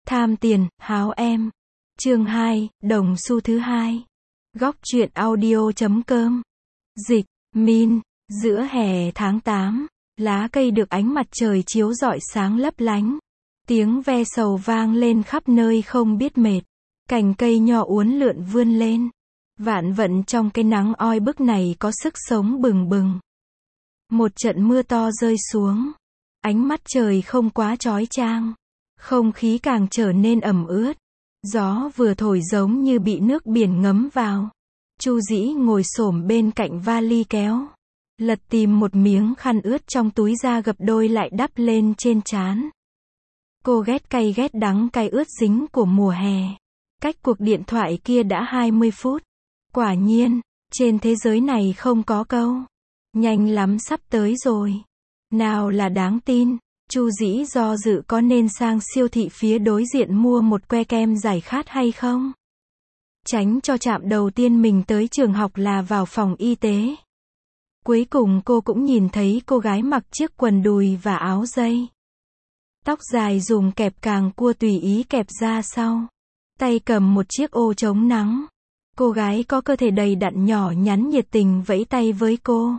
Tham tiền, háo em. Chương 2, đồng xu thứ hai. Góc truyện audio.com. Dịch, Min, giữa hè tháng 8, lá cây được ánh mặt trời chiếu rọi sáng lấp lánh. Tiếng ve sầu vang lên khắp nơi không biết mệt. Cành cây nho uốn lượn vươn lên. Vạn vận trong cái nắng oi bức này có sức sống bừng bừng. Một trận mưa to rơi xuống. Ánh mắt trời không quá chói chang. Không khí càng trở nên ẩm ướt. Gió vừa thổi giống như bị nước biển ngấm vào. Chu Dĩ ngồi xổm bên cạnh vali kéo. Lật tìm một miếng khăn ướt trong túi ra gập đôi lại đắp lên trên trán. Cô ghét cay ghét đắng cay ướt dính của mùa hè. Cách cuộc điện thoại kia đã 20 phút. Quả nhiên, trên thế giới này không có câu. Nhanh lắm sắp tới rồi. Nào là đáng tin. Chu Dĩ do dự có nên sang siêu thị phía đối diện mua một que kem giải khát hay không? Tránh cho trạm đầu tiên mình tới trường học là vào phòng y tế. Cuối cùng cô cũng nhìn thấy cô gái mặc chiếc quần đùi và áo dây. Tóc dài dùng kẹp càng cua tùy ý kẹp ra sau. Tay cầm một chiếc ô chống nắng. Cô gái có cơ thể đầy đặn nhỏ nhắn nhiệt tình vẫy tay với cô.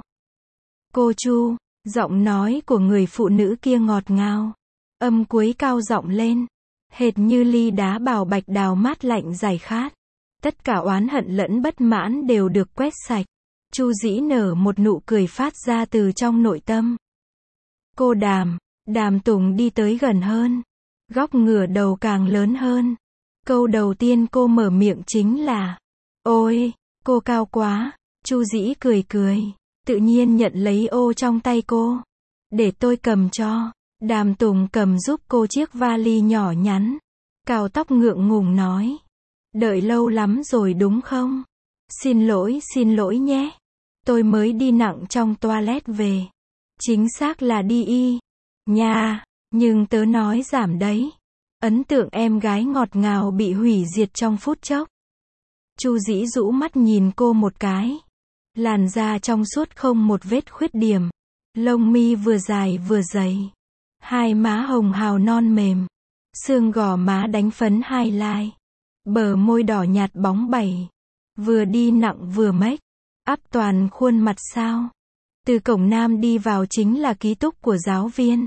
Cô Chu, giọng nói của người phụ nữ kia ngọt ngào. Âm cuối cao giọng lên. Hệt như ly đá bảo bạch đào mát lạnh giải khát. Tất cả oán hận lẫn bất mãn đều được quét sạch. Chu Dĩ nở một nụ cười phát ra từ trong nội tâm. Cô Đàm Tùng đi tới gần hơn. Góc ngửa đầu càng lớn hơn. Câu đầu tiên cô mở miệng chính là: Ôi, cô cao quá. Chu Dĩ cười cười. Tự nhiên nhận lấy ô trong tay cô. Để tôi cầm cho. Đàm Tùng cầm giúp cô chiếc vali nhỏ nhắn. Cào tóc ngượng ngùng nói. Đợi lâu lắm rồi đúng không? Xin lỗi nhé. Tôi mới đi nặng trong toilet về. Chính xác là đi y. Nha, nhưng tớ nói giảm đấy. Ấn tượng em gái ngọt ngào bị hủy diệt trong phút chốc. Chu Dĩ rũ mắt nhìn cô một cái. Làn da trong suốt không một vết khuyết điểm. Lông mi vừa dài vừa dày. Hai má hồng hào non mềm. Xương gò má đánh phấn highlight. Bờ môi đỏ nhạt bóng bẩy. Vừa đi nặng vừa make. Ắp toàn khuôn mặt sao. Từ cổng nam đi vào chính là ký túc của giáo viên.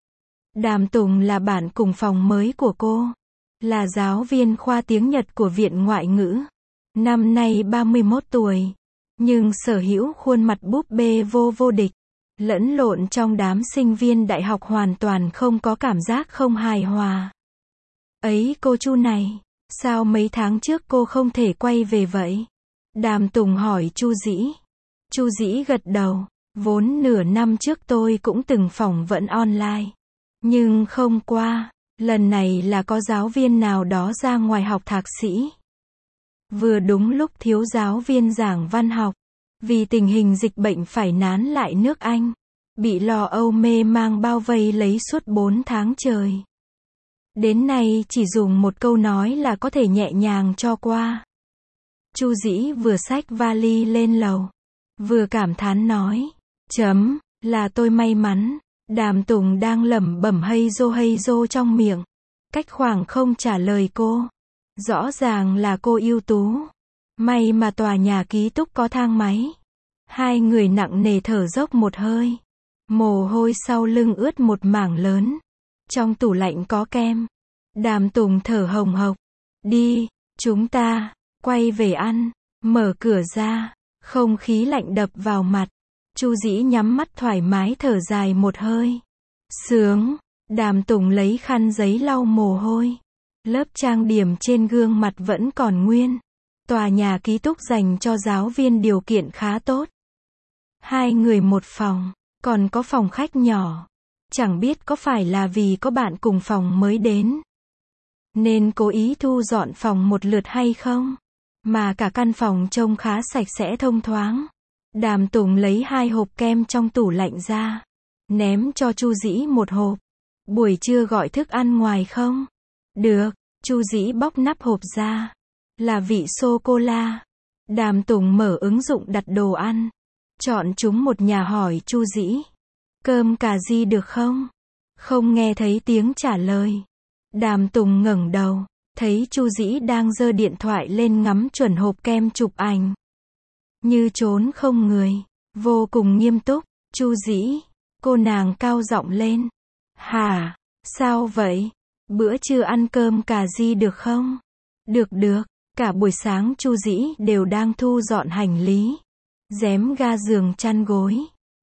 Đàm Tùng là bạn cùng phòng mới của cô. Là giáo viên khoa tiếng Nhật của Viện Ngoại ngữ. Năm nay 31 tuổi. Nhưng sở hữu khuôn mặt búp bê vô địch. Lẫn lộn trong đám sinh viên đại học hoàn toàn không có cảm giác không hài hòa. Ấy cô Chu này, sao mấy tháng trước cô không thể quay về vậy? Đàm Tùng hỏi Chu Dĩ. Chu Dĩ gật đầu. Vốn nửa năm trước tôi cũng từng phỏng vấn online. Nhưng không qua. Lần này là có giáo viên nào đó ra ngoài học thạc sĩ. Vừa đúng lúc thiếu giáo viên giảng văn học. Vì tình hình dịch bệnh phải nán lại nước Anh. Bị lo âu mê mang bao vây lấy suốt 4 tháng trời. Đến nay chỉ dùng một câu nói là có thể nhẹ nhàng cho qua. Chu Dĩ vừa xách vali lên lầu. Vừa cảm thán nói. Là tôi may mắn. Đàm Tùng đang lẩm bẩm hay dô trong miệng. Cách khoảng không trả lời cô. Rõ ràng là cô ưu tú. May mà tòa nhà ký túc có thang máy. Hai người nặng nề thở dốc một hơi. Mồ hôi sau lưng ướt một mảng lớn. Trong tủ lạnh có kem. Đàm Tùng thở hồng hộc. Đi, chúng ta quay về ăn. Mở cửa ra. Không khí lạnh đập vào mặt. Chu Dĩ nhắm mắt thoải mái thở dài một hơi. Sướng. Đàm Tùng lấy khăn giấy lau mồ hôi. Lớp trang điểm trên gương mặt vẫn còn nguyên. Tòa nhà ký túc dành cho giáo viên điều kiện khá tốt. 2 người một phòng. Còn có phòng khách nhỏ. Chẳng biết có phải là vì có bạn cùng phòng mới đến nên cố ý thu dọn phòng một lượt hay không? Mà cả căn phòng trông khá sạch sẽ thông thoáng. Đàm Tùng lấy 2 hộp kem trong tủ lạnh ra. Ném cho Chu Dĩ một hộp. Buổi trưa gọi thức ăn ngoài không? Được. Chu Dĩ bóc nắp hộp ra. Là vị sô-cô-la. Đàm Tùng mở ứng dụng đặt đồ ăn. Chọn chúng một nhà hỏi Chu Dĩ. Cơm cà ri được không? Không nghe thấy tiếng trả lời. Đàm Tùng ngẩng đầu, thấy Chu Dĩ đang giơ điện thoại lên ngắm chuẩn hộp kem chụp ảnh. Như trốn không người, vô cùng nghiêm túc. Chu Dĩ, cô nàng cao giọng lên. Hả, sao vậy? Bữa trưa ăn cơm cà ri được không? Được được, cả buổi sáng Chu Dĩ đều đang thu dọn hành lý, rém ga giường chăn gối,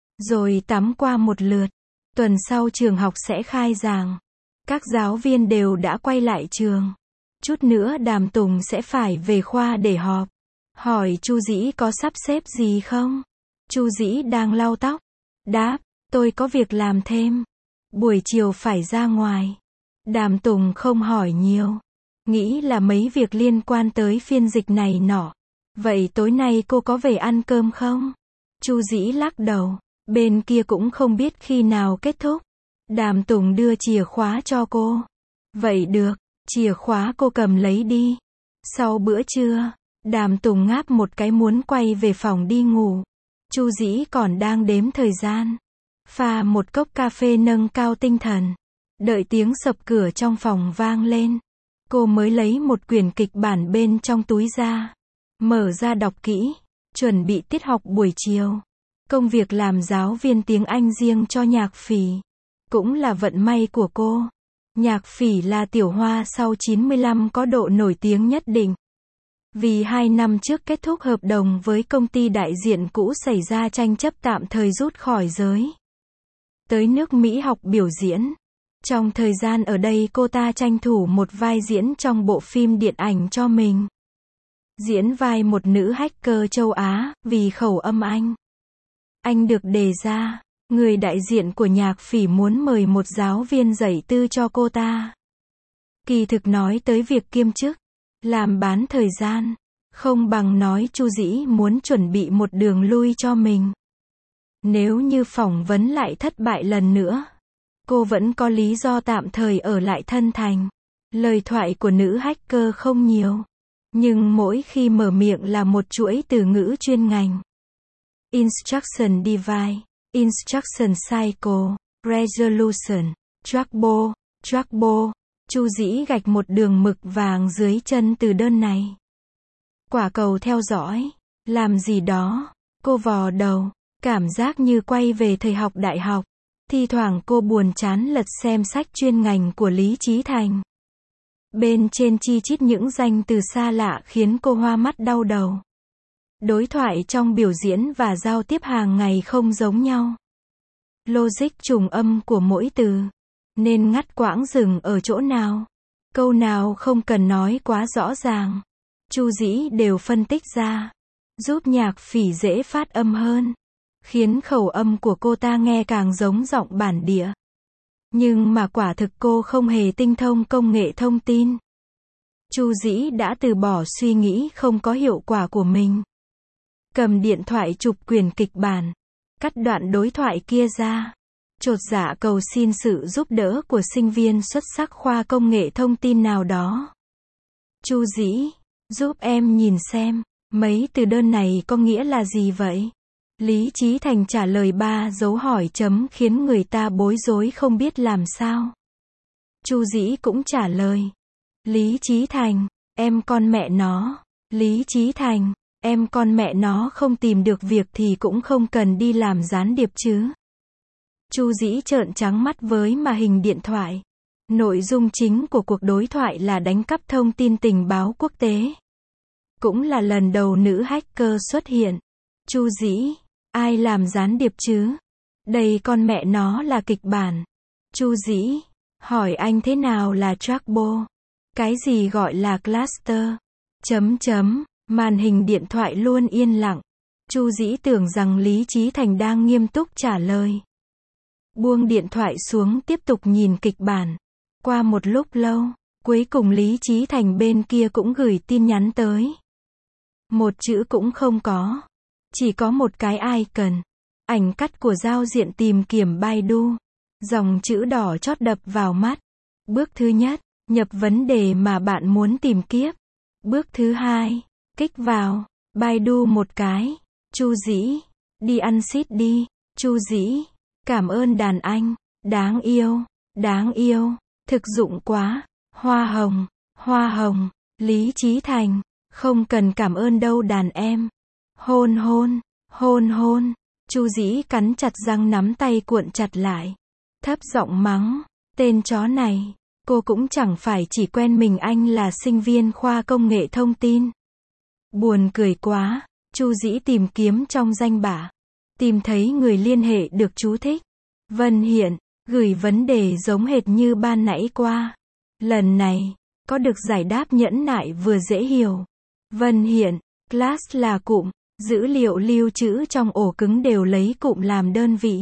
rồi tắm qua một lượt. Tuần sau trường học sẽ khai giảng. Các giáo viên đều đã quay lại trường. Chút nữa Đàm Tùng sẽ phải về khoa để họp. Hỏi Chu Dĩ có sắp xếp gì không? Chu Dĩ đang lau tóc. Đáp, tôi có việc làm thêm. Buổi chiều phải ra ngoài. Đàm Tùng không hỏi nhiều. Nghĩ là mấy việc liên quan tới phiên dịch này nọ. Vậy tối nay cô có về ăn cơm không? Chu Dĩ lắc đầu. Bên kia cũng không biết khi nào kết thúc. Đàm Tùng đưa chìa khóa cho cô. Vậy được, chìa khóa cô cầm lấy đi. Sau bữa trưa, Đàm Tùng ngáp một cái muốn quay về phòng đi ngủ. Chu Dĩ còn đang đếm thời gian. Pha một cốc cà phê nâng cao tinh thần. Đợi tiếng sập cửa trong phòng vang lên. Cô mới lấy một quyển kịch bản bên trong túi ra. Mở ra đọc kỹ. Chuẩn bị tiết học buổi chiều. Công việc làm giáo viên tiếng Anh riêng cho Nhạc Phỉ. Cũng là vận may của cô. Nhạc Phỉ là tiểu hoa sau 95 có độ nổi tiếng nhất định. Vì 2 năm trước kết thúc hợp đồng với công ty đại diện cũ xảy ra tranh chấp tạm thời rút khỏi giới. Tới nước Mỹ học biểu diễn. Trong thời gian ở đây cô ta tranh thủ một vai diễn trong bộ phim điện ảnh cho mình. Diễn vai một nữ hacker châu Á, vì khẩu âm Anh. Anh được đề ra, người đại diện của Nhạc Phỉ muốn mời một giáo viên dạy tư cho cô ta. Kỳ thực nói tới việc kiêm chức, làm bán thời gian, không bằng nói Chu Dĩ muốn chuẩn bị một đường lui cho mình. Nếu như phỏng vấn lại thất bại lần nữa, cô vẫn có lý do tạm thời ở lại Thân Thành. Lời thoại của nữ hacker không nhiều, nhưng mỗi khi mở miệng là một chuỗi từ ngữ chuyên ngành. Instruction device, instruction cycle, resolution, trackball. Chu Dĩ gạch một đường mực vàng dưới chân từ đơn này. Quả cầu theo dõi, làm gì đó, cô vò đầu, cảm giác như quay về thời học đại học. Thi thoảng cô buồn chán lật xem sách chuyên ngành của Lý Chí Thành. Bên trên chi chít những danh từ xa lạ khiến cô hoa mắt đau đầu. Đối thoại trong biểu diễn và giao tiếp hàng ngày không giống nhau. Logic trùng âm của mỗi từ. Nên ngắt quãng dừng ở chỗ nào. Câu nào không cần nói quá rõ ràng. Chu Dĩ đều phân tích ra. Giúp Nhạc Phỉ dễ phát âm hơn. Khiến khẩu âm của cô ta nghe càng giống giọng bản địa. Nhưng mà quả thực cô không hề tinh thông công nghệ thông tin. Chu Dĩ đã từ bỏ suy nghĩ không có hiệu quả của mình. Cầm điện thoại chụp quyển kịch bản. Cắt đoạn đối thoại kia ra. Chột dạ cầu xin sự giúp đỡ của sinh viên xuất sắc khoa công nghệ thông tin nào đó. Chu Dĩ, giúp em nhìn xem, mấy từ đơn này có nghĩa là gì vậy? Lý Chí Thành trả lời 3 dấu hỏi chấm khiến người ta bối rối không biết làm sao. Chu Dĩ cũng trả lời. Lý Chí Thành, em con mẹ nó. Lý Chí Thành, em con mẹ nó không tìm được việc thì cũng không cần đi làm gián điệp chứ. Chu Dĩ trợn trắng mắt với màn hình điện thoại. Nội dung chính của cuộc đối thoại là đánh cắp thông tin tình báo quốc tế. Cũng là lần đầu nữ hacker xuất hiện. Chu Dĩ, ai làm gián điệp chứ? Đây con mẹ nó là kịch bản. Chu Dĩ, hỏi anh thế nào là trackball? Cái gì gọi là cluster? Màn hình điện thoại luôn yên lặng. Chu Dĩ tưởng rằng Lý Chí Thành đang nghiêm túc trả lời. Buông điện thoại xuống tiếp tục nhìn kịch bản. Qua một lúc lâu, cuối cùng Lý Chí Thành bên kia cũng gửi tin nhắn tới. Một chữ cũng không có. Chỉ có một cái icon. Ảnh cắt của giao diện tìm kiếm Baidu. Dòng chữ đỏ chót đập vào mắt. Bước thứ nhất, nhập vấn đề mà bạn muốn tìm kiếm. Bước thứ hai, kích vào Baidu một cái. Chu Dĩ, đi ăn xít đi. Chu Dĩ, cảm ơn đàn anh. Đáng yêu, thực dụng quá. Hoa hồng, Lý Chí Thành, không cần cảm ơn đâu đàn em. Hôn hôn, Chu Dĩ cắn chặt răng nắm tay cuộn chặt lại. Thấp giọng mắng, tên chó này, cô cũng chẳng phải chỉ quen mình anh là sinh viên khoa công nghệ thông tin. Buồn cười quá, Chu Dĩ tìm kiếm trong danh bạ. Tìm thấy người liên hệ được chú thích. Vân Hiện, gửi vấn đề giống hệt như ban nãy qua. Lần này, có được giải đáp nhẫn nại vừa dễ hiểu. Vân Hiện, class là cụm, dữ liệu lưu trữ trong ổ cứng đều lấy cụm làm đơn vị.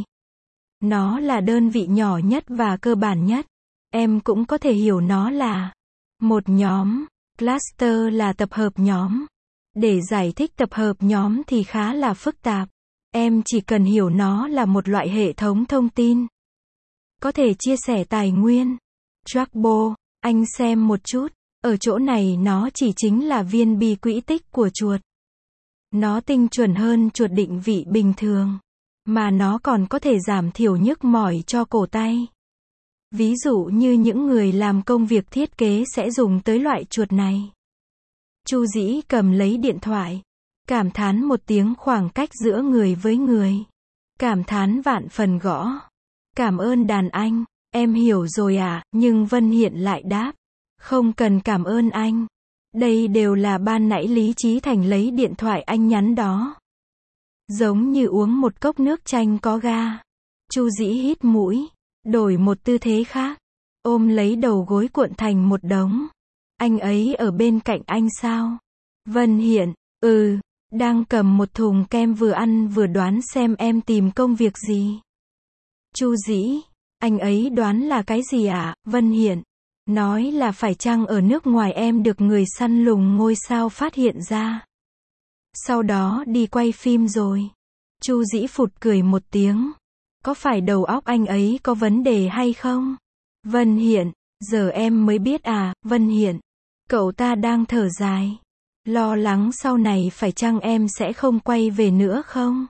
Nó là đơn vị nhỏ nhất và cơ bản nhất. Em cũng có thể hiểu nó là một nhóm, cluster là tập hợp nhóm. Để giải thích tập hợp nhóm thì khá là phức tạp. Em chỉ cần hiểu nó là một loại hệ thống thông tin. Có thể chia sẻ tài nguyên. Trackball, anh xem một chút. Ở chỗ này nó chỉ chính là viên bi quỹ tích của chuột. Nó tinh chuẩn hơn chuột định vị bình thường. Mà nó còn có thể giảm thiểu nhức mỏi cho cổ tay. Ví dụ như những người làm công việc thiết kế sẽ dùng tới loại chuột này. Chu Dĩ cầm lấy điện thoại. Cảm thán một tiếng khoảng cách giữa người với người. Cảm thán vạn phần gõ. Cảm ơn đàn anh, em hiểu rồi à, nhưng Vân Hiện lại đáp. Không cần cảm ơn anh. Đây đều là ban nãy Lý Chí Thành lấy điện thoại anh nhắn đó. Giống như uống một cốc nước chanh có ga. Chu Dĩ hít mũi, đổi một tư thế khác. Ôm lấy đầu gối cuộn thành một đống. Anh ấy ở bên cạnh anh sao? Vân Hiện, đang cầm một thùng kem vừa ăn vừa đoán xem em tìm công việc gì. Chu Dĩ, anh ấy đoán là cái gì ạ? Vân Hiện, nói là phải chăng ở nước ngoài em được người săn lùng ngôi sao phát hiện ra. Sau đó đi quay phim rồi. Chu Dĩ phụt cười một tiếng. Có phải đầu óc anh ấy có vấn đề hay không? Vân Hiện, giờ em mới biết à, Vân Hiện. Cậu ta đang thở dài. Lo lắng sau này phải chăng em sẽ không quay về nữa không?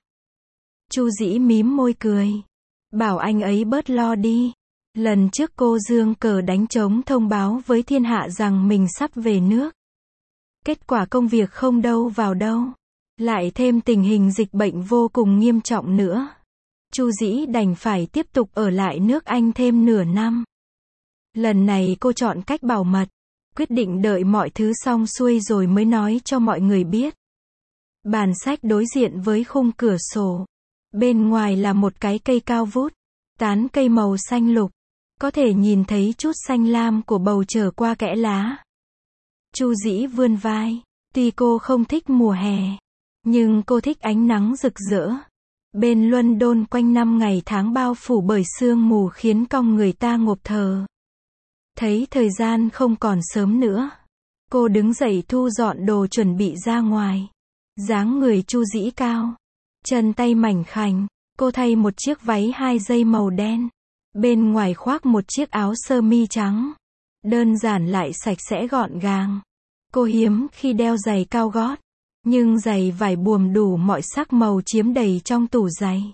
Chu Dĩ mím môi cười. Bảo anh ấy bớt lo đi. Lần trước cô giương cờ đánh trống thông báo với thiên hạ rằng mình sắp về nước. Kết quả công việc không đâu vào đâu. Lại thêm tình hình dịch bệnh vô cùng nghiêm trọng nữa. Chu Dĩ đành phải tiếp tục ở lại nước Anh thêm nửa năm. Lần này cô chọn cách bảo mật. Quyết định đợi mọi thứ xong xuôi rồi mới nói cho mọi người biết. Bàn sách đối diện với khung cửa sổ. Bên ngoài là một cái cây cao vút. Tán cây màu xanh lục. Có thể nhìn thấy chút xanh lam của bầu trời qua kẽ lá. Chu Dĩ vươn vai. Tuy cô không thích mùa hè. Nhưng cô thích ánh nắng rực rỡ. Bên London quanh năm ngày tháng bao phủ bởi sương mù khiến con người ta ngộp thở. Thấy thời gian không còn sớm nữa. Cô đứng dậy thu dọn đồ chuẩn bị ra ngoài. Dáng người Chu Dĩ cao. Chân tay mảnh khảnh. Cô thay một chiếc váy 2 dây màu đen. Bên ngoài khoác một chiếc áo sơ mi trắng. Đơn giản lại sạch sẽ gọn gàng. Cô hiếm khi đeo giày cao gót. Nhưng giày vải buồm đủ mọi sắc màu chiếm đầy trong tủ giày.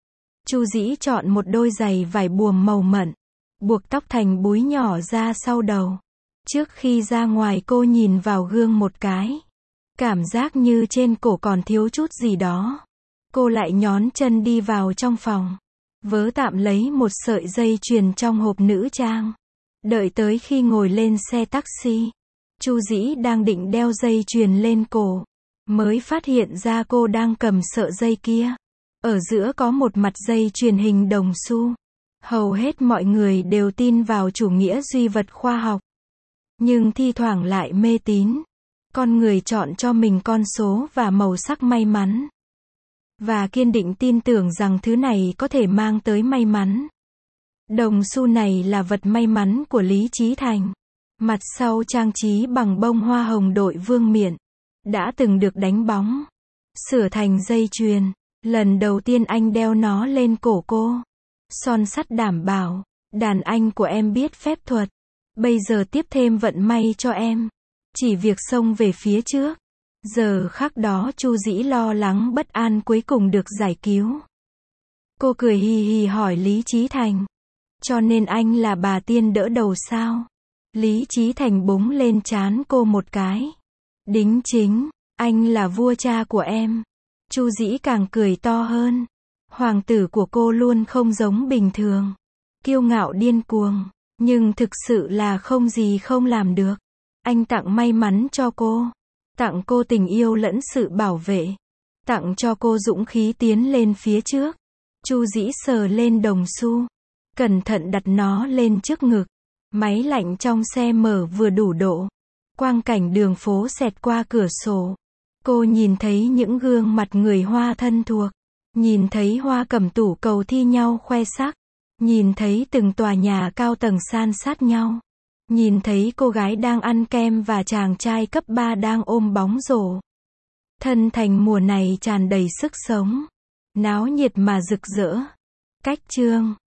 Chu Dĩ chọn một đôi giày vải buồm màu mận. Buộc tóc thành búi nhỏ ra sau đầu. Trước khi ra ngoài cô nhìn vào gương một cái. Cảm giác như trên cổ còn thiếu chút gì đó. Cô lại nhón chân đi vào trong phòng. Vớ tạm lấy một sợi dây chuyền trong hộp nữ trang. Đợi tới khi ngồi lên xe taxi. Chu Dĩ đang định đeo dây chuyền lên cổ. Mới phát hiện ra cô đang cầm sợi dây kia. Ở giữa có một mặt dây chuyền hình đồng xu. Hầu hết mọi người đều tin vào chủ nghĩa duy vật khoa học. Nhưng thi thoảng lại mê tín. Con người chọn cho mình con số và màu sắc may mắn. Và kiên định tin tưởng rằng thứ này có thể mang tới may mắn. Đồng xu này là vật may mắn của Lý Chí Thành. Mặt sau trang trí bằng bông hoa hồng đội vương miện. Đã từng được đánh bóng. Sửa thành dây chuyền. Lần đầu tiên anh đeo nó lên cổ cô. Son sắt đảm bảo. Đàn anh của em biết phép thuật. Bây giờ tiếp thêm vận may cho em. Chỉ việc xông về phía trước. Giờ khắc đó Chu Dĩ lo lắng bất an cuối cùng được giải cứu. Cô cười hì hì hỏi Lý Chí Thành. Cho nên anh là bà tiên đỡ đầu sao? Lý Chí Thành búng lên trán cô một cái. Đính chính, anh là vua cha của em. Chu Dĩ càng cười to hơn. Hoàng tử của cô luôn không giống bình thường. Kiêu ngạo điên cuồng, nhưng thực sự là không gì không làm được. Anh tặng may mắn cho cô. Tặng cô tình yêu lẫn sự bảo vệ. Tặng cho cô dũng khí tiến lên phía trước. Chu Dĩ sờ lên đồng xu. Cẩn thận đặt nó lên trước ngực. Máy lạnh trong xe mở vừa đủ độ. Quang cảnh đường phố xẹt qua cửa sổ. Cô nhìn thấy những gương mặt người Hoa thân thuộc. Nhìn thấy Hoa Cẩm Tủ cầu thi nhau khoe sắc. Nhìn thấy từng tòa nhà cao tầng san sát nhau. Nhìn thấy cô gái đang ăn kem và chàng trai cấp 3 đang ôm bóng rổ. Thân Thành mùa này tràn đầy sức sống. Náo nhiệt mà rực rỡ. Cách chương